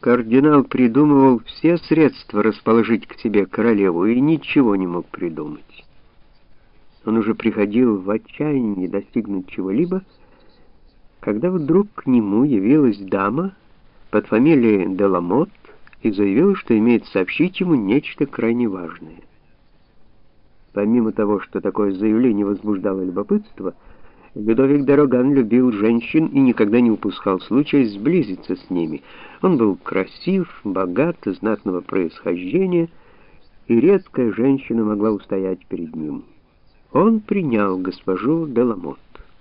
Кардинал придумывал все средства расположить к себе королеву и ничего не мог придумать. Он уже приходил в отчаяние достигнуть чего-либо, когда вдруг к нему явилась дама под фамилией Деламот и заявила, что имеет сообщить ему нечто крайне важное. Помимо того, что такое заявление возбуждало любопытство, Людовик де Роган любил женщин и никогда не упускал случая сблизиться с ними. Он был красив, богат, знатного происхождения, и редкая женщина могла устоять перед ним. Он принял госпожу Деламот.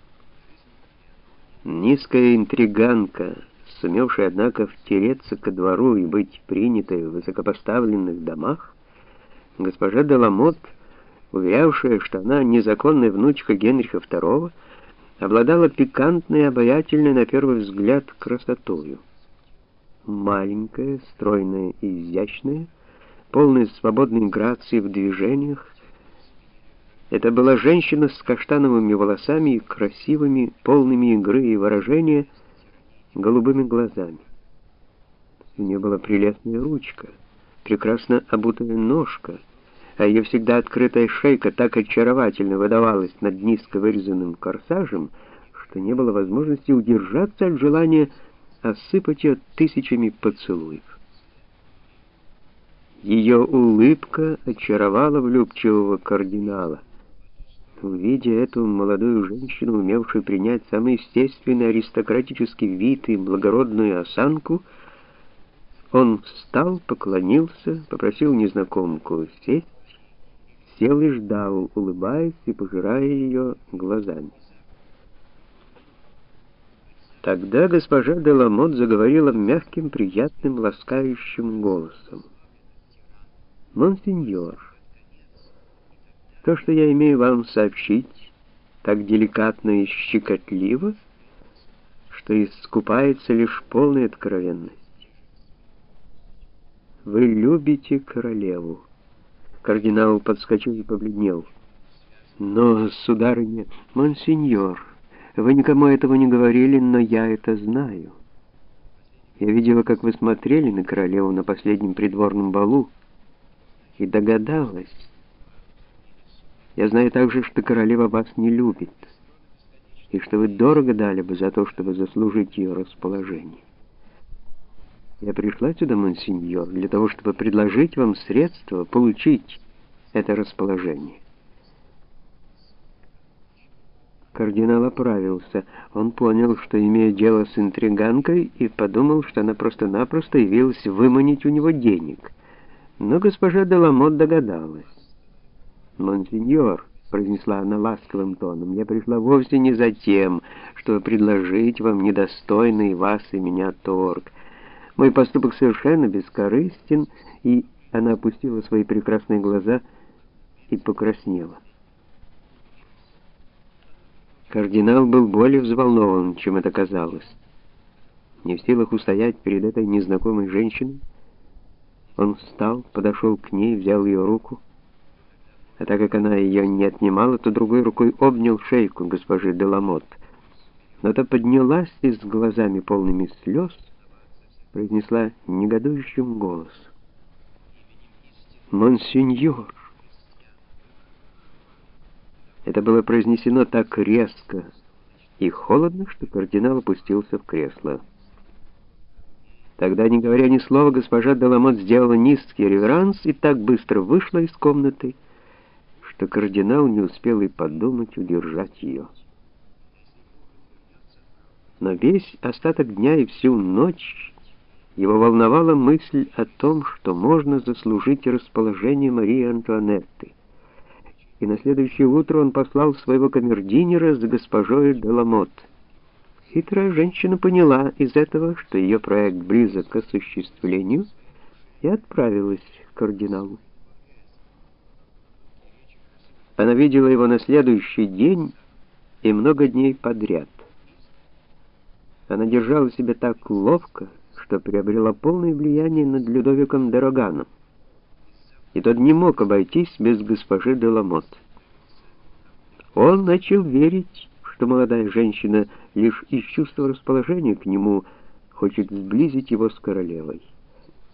Низкая интриганка, сумевшая, однако, втереться ко двору и быть принятой в высокопоставленных домах, госпожа Деламот, уверявшая, что она незаконная внучка Генриха II, обладала пикантной и обаятельной на первый взгляд красотою. Маленькая, стройная и изящная, полная свободной грации в движениях, это была женщина с каштановыми волосами и красивыми, полными игры и выражения, голубыми глазами. У нее была прелестная ручка, прекрасно обутая ножка, а ее всегда открытая шейка так очаровательно выдавалась над низко вырезанным корсажем, что не было возможности удержаться от желания осыпать ее тысячами поцелуев. Ее улыбка очаровала влюбчивого кардинала. Увидя эту молодую женщину, умевшую принять самый естественный аристократический вид и благородную осанку, он встал, поклонился, попросил незнакомку сесть, сел и ждал, улыбаясь и пожирая ее глазами. Тогда госпожа Деламот заговорила мягким, приятным, ласкающим голосом. «Монсеньор, то, что я имею вам сообщить, так деликатно и щекотливо, что искупается лишь полной откровенность. Вы любите королеву». Кардинал подскочил и побледнел. «Но, сударыня, монсеньор, вы никому этого не говорили, но я это знаю. Я видела, как вы смотрели на королеву на последнем придворном балу, и догадалась. Я знаю также, что королева вас не любит, и что вы дорого дали бы за то, чтобы заслужить ее расположение. Я пришла сюда, монсеньор, для того, чтобы предложить вам средства получить это расположение». Кардинал оправился. Он понял, что имеет дело с интриганкой, и подумал, что она просто-напросто явилась выманить у него денег. Но госпожа Деламот догадалась. «Монсеньор», — произнесла она ласковым тоном, — «я пришла вовсе не за тем, чтобы предложить вам недостойный вас и меня торг. Мой поступок совершенно бескорыстен», и она опустила свои прекрасные глаза и покраснела. Кардинал был более взволнован, чем это казалось. Не в силах устоять перед этой незнакомой женщиной, он встал, подошел к ней, взял ее руку, а так как она ее не отнимала, то другой рукой обнял шейку госпожи Деламот. Но та поднялась и с глазами полными слез произнесла негодующим голосом: «Монсеньор!» Это было произнесено так резко и холодно, что кардинал опустился в кресло. Тогда, не говоря ни слова, госпожа Деламот сделала низкий реверанс и так быстро вышла из комнаты, что кардинал не успел и подумать удержать ее. Но весь остаток дня и всю ночь его волновала мысль о том, что можно заслужить расположение Марии Антуанетты. И на следующее утро он послал своего камердинера с госпожой Деламот. Хитрая женщина поняла из этого, что ее проект близок к осуществлению, и отправилась к кардиналу. Она видела его на следующий день и много дней подряд. Она держала себя так ловко, что приобрела полное влияние над Людовиком де Роганом, и тот не мог обойтись без госпожи Деламот. Он начал верить, что молодая женщина лишь из чувства расположения к нему хочет сблизить его с королевой.